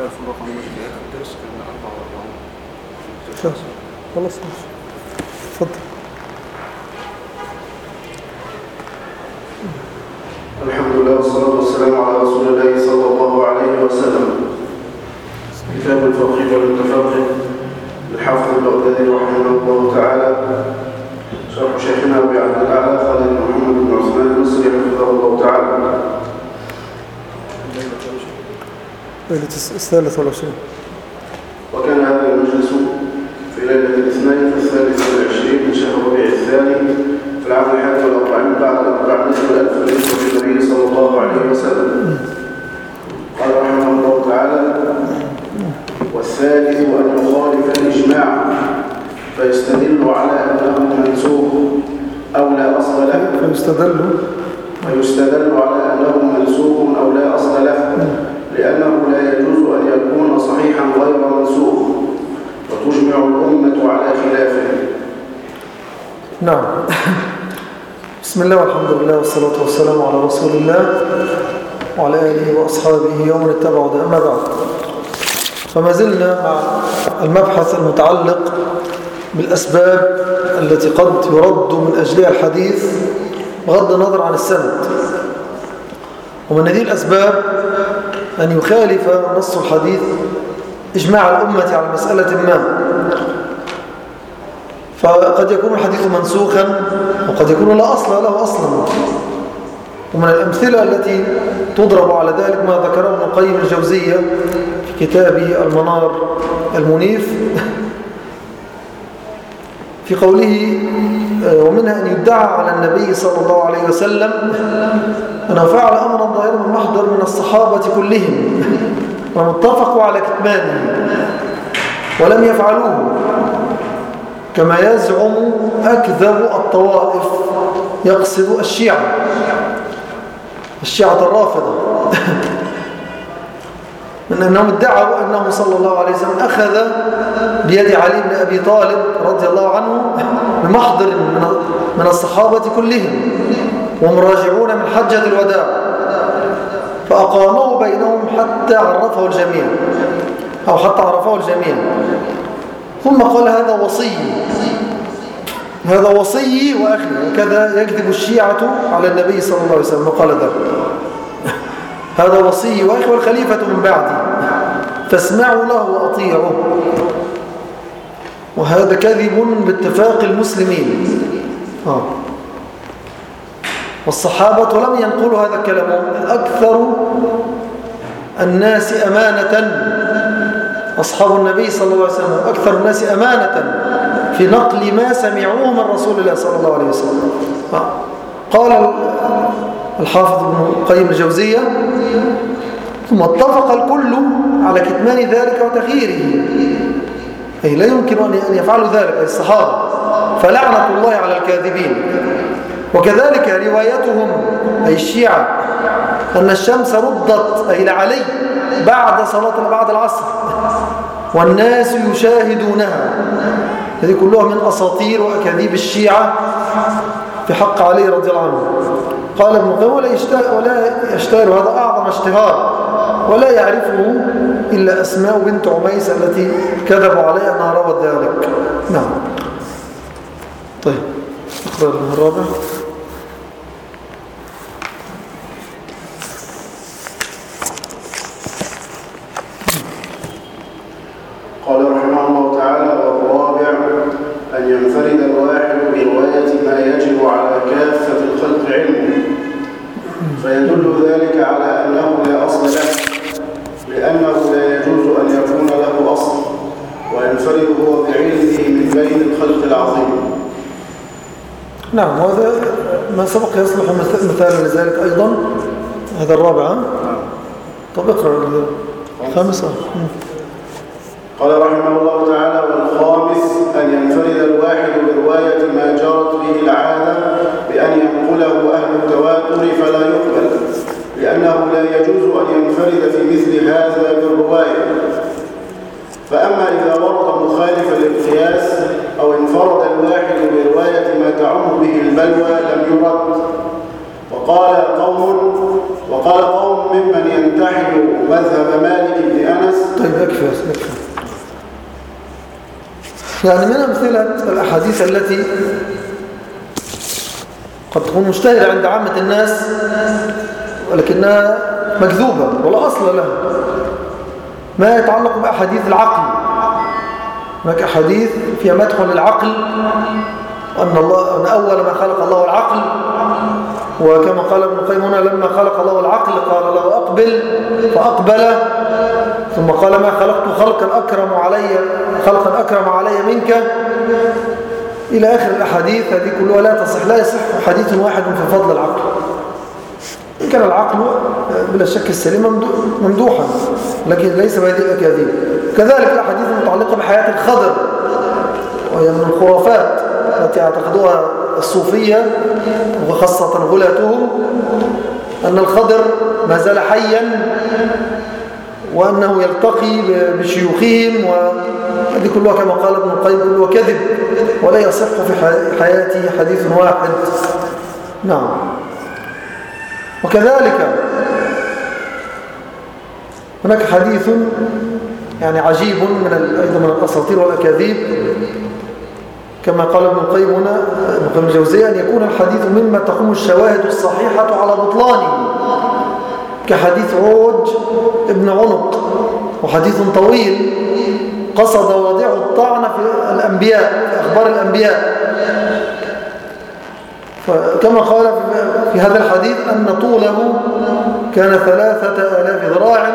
في الرقم المجد في آخر الدرس كان 44. خلاص اتفضل. الحمد لله والصلاة والسلام على رسول الله صلى الله عليه وسلم. كتاب الفقه والمتفقه للحافظ البغدادي رحمه الله تعالى، شرح شيخنا أبي عبد الأعلى خالد بن محمد بن عثمان المصري حفظه الله تعالى. ليلة الثالث والعشرين. وكان هذا المجلس في ليلة الاثنين في 23 من شهر ربيع الثاني في العام 41 بعد 400,000 من هجرة النبي صلى الله عليه وسلم. قال رحمه الله تعالى: والثالث أن يخالف الإجماع فيستدل على أنه منسوخ أو لا أصل له، فيستدل على أنه منسوخ أو لا أصل له، لأنه لا يجوز أن يكون صحيحا غير منسوخ، وتجمع الأمة على خلافه. نعم. بسم الله والحمد لله والصلاة والسلام على رسول الله وعلى آله وأصحابه ومن اتبعوا ده. أما بعد، فما زلنا مع المبحث المتعلق بالأسباب التي قد يرد من أجلها الحديث بغض النظر عن السند. ومن هذه الأسباب أن يخالف نص الحديث إجماع الأمة على مسألة ما، فقد يكون الحديث منسوخا وقد يكون لا أصل له أصلا. ومن الأمثلة التي تضرب على ذلك ما ذكره ابن القيم الجوزية في كتابه المنار المنيف في قوله: ومنها أن يدعى على النبي صلى الله عليه وسلم أنه فعل أمرا ظاهرا من محضر من الصحابة كلهم ومتفقوا على كتمانه ولم يفعلوه، كما يزعم أكذب الطوائف، يقصد الشيعة الرافضة، من أنهم ادعوا أنه صلى الله عليه وسلم أخذ بيد علي بن أبي طالب رضي الله عنه بمحضر من الصحابة كلهم وهم راجعون من حجة الوداع، فأقامه بينهم حتى عرفه الجميع أو حتى عرفه الجميع، ثم قال: هذا وصي وأخي. وكذا يكذب الشيعة على النبي صلى الله عليه وسلم وقال ذلك: هذا وصي وأخي والخليفة من بعدي فاسمعوا له وأطيعوا. وهذا كذب باتفاق المسلمين. والصحابة لم ينقلوا هذا الكلام. أكثر الناس أمانة أصحاب النبي صلى الله عليه وسلم، أكثر الناس أمانة في نقل ما سمعوه من رسول الله صلى الله عليه وسلم. قال الحافظ ابن القيم الجوزية: ثم اتفق الكل على كتمان ذلك وتغييره، أي لا يمكن أن يفعلوا ذلك أي الصحابة، فلعنة الله على الكاذبين. وكذلك روايتهم أي الشيعة أن الشمس ردت أي لعلي بعد العصر والناس يشاهدونها، هذه كلها من أساطير وأكاذيب الشيعة في حق علي رضي الله عنه. قال ابن القيم: ولا يشتهر هذا أعظم اشتهار، ولا يعرفه إلا أسماء بنت عميس التي كذبوا عليها أنها روت ذلك. نعم. طيب اقرأ الرابع. قال رحمه الله تعالى: والرابع أن ينفرد الواحد برواية ما يجب على كافة الخلق علمه، فيدل ذلك على أنه لا أصل له، لأنه لا يجوز أن يكون له أصل وينفرد هو بعلمه من بين الخلق العظيم. نعم، وهذا ما سبق يصلح مثالا لذلك أيضا. هذا الرابع. طب اقرأ الخامس. قال رحمه الله تعالى: والخامس أن ينفرد الواحد برواية ما جرت به العادة بأن ينقله أهل التواتر فلا يقبل، لأنه لا يجوز أن ينفرد في مثل هذا بالرواية. فأما إذا ورد مخالفا للقياس أو انفرد الواحد برواية ما تعم به البلوى لم يرد. وقال قوم ممن ينتحل مذهب مالك بن أنس. طيب يكفي. يعني من أمثلة الأحاديث التي قد تكون مشتهرة عند عامة الناس ولكنها مكذوبة ولا أصل لها، ما يتعلق بأحاديث العقل. هناك أحاديث فيها مدح للعقل، أن أول ما خلق الله العقل، وكما قال ابن القيم هنا لما خلق الله العقل قال له أقبل فأقبل، ثم قال ما خلقت خلقا أكرم علي منك، إلى آخر الأحاديث. هذه كلها لا يصح حديث واحد في فضل العقل. إن كان العقل بلا شك السليم ممدوحا، لكن ليس بهذه الأكاذيب. كذلك الأحاديث المتعلقة بحياة الخضر، وهي من الخرافات التي اعتقدوها الصوفية وخاصة غلاتهم، أن الخضر ما زال حيا وأنه يلتقي بشيوخهم، وهذه كلها كما قال ابن القيم كلها كذب، ولا يصح في حياته حديث واحد. نعم. وكذلك هناك حديث يعني عجيب أيضا من الأساطير والأكاذيب، كما قال ابن القيم هنا ابن القيم الجوزية، أن يكون الحديث مما تقوم الشواهد الصحيحة على بطلانه، كحديث عوج ابن عنق، وحديث طويل قصد واضعه الطعن في الأنبياء، في أخبار الأنبياء. فكما قال في هذا الحديث أن طوله كان 3000 ذراع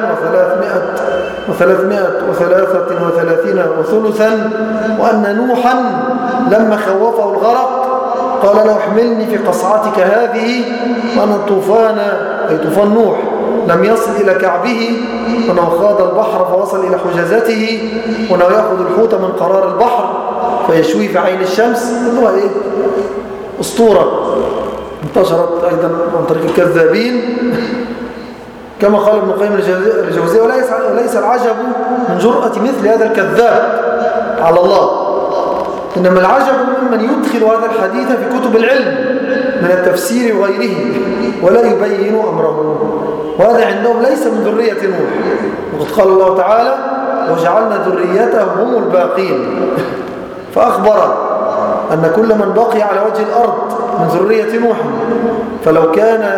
و333 وثلثا، وأن نوحا لما خوفه الغرق قال له احملني في قصعتك هذه، وأن الطوفان أي طوفان نوح لم يصل إلى كعبه، وأنه خاض البحر فوصل إلى حجازته، وأنه يأخذ الحوت من قرار البحر فيشوي في عين الشمس. كلها إيه؟ أسطورة انتشرت أيضا عن طريق الكذابين، كما قال ابن القيم الجوزية. وليس العجب من جرأة مثل هذا الكذاب على الله، إنما العجب ممن يدخل هذا الحديث في كتب العلم من التفسير وغيره ولا يبين أمره، وهذا عندهم ليس من ذرية نوح. وقد قال الله تعالى وجعلنا ذريته هم الباقين، فأخبر أن كل من بقي على وجه الأرض من ذرية نوح، فلو كان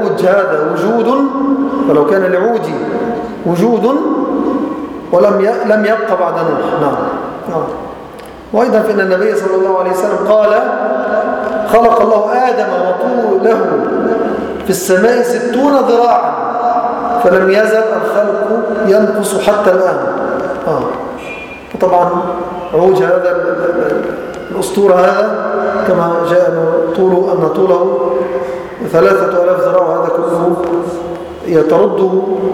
لعود وجود ولم يبقى بعد نوح. نعم. وأيضا فإن النبي صلى الله عليه وسلم قال خلق الله آدم وطوله في السماء 60 ذراعا فلم يزل الخلق ينقص حتى الآن. طبعا عوج هذا الأسطورة هذا كما جاء أن طوله 3000 ذراع، وهذا كله يترده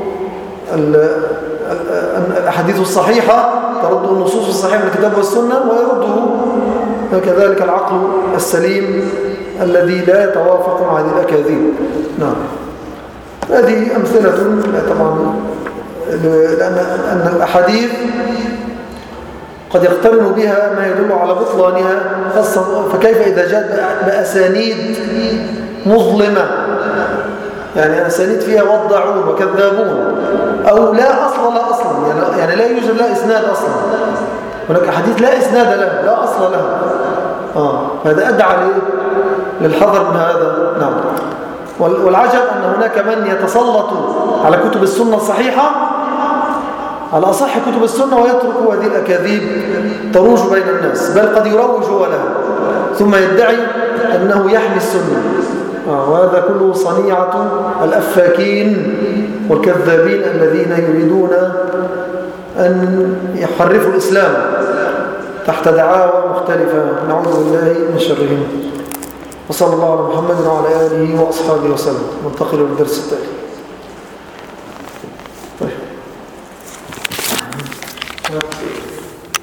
الأحاديث الصحيحة، ترده النصوص الصحيحة من الكتاب والسنة، ويرده كذلك العقل السليم الذي لا يتوافق مع هذه الأكاذيب. نعم. هذه أمثلة طبعا، لأن الأحاديث قد يقترن بها ما يدل على بطلانها، فكيف إذا جاءت بأسانيد مظلمة، يعني أسانيد فيها وضعون وكذابون، أو لا أصل لا أصلا، يعني لا يوجد لا إسناد أصلا. هناك أحاديث لا إسناد لها، لا أصل لها. هذا أدعى للحذر من هذا. نعم. والعجب أن هناك من يتسلط على كتب السنة الصحيحة، على أصح كتب السنة، ويترك هذه الأكاذيب تروج بين الناس، بل قد يروج لها ثم يدعي أنه يحمي السنة. وهذا كله صنيعة الأفاكين والكذابين الذين يريدون أن يحرفوا الإسلام تحت دعاوى مختلفة، نعوذ بالله من شرهم. وصلى الله على محمد وعلى آله وأصحابه وسلم. ننتقل للدرس التالي.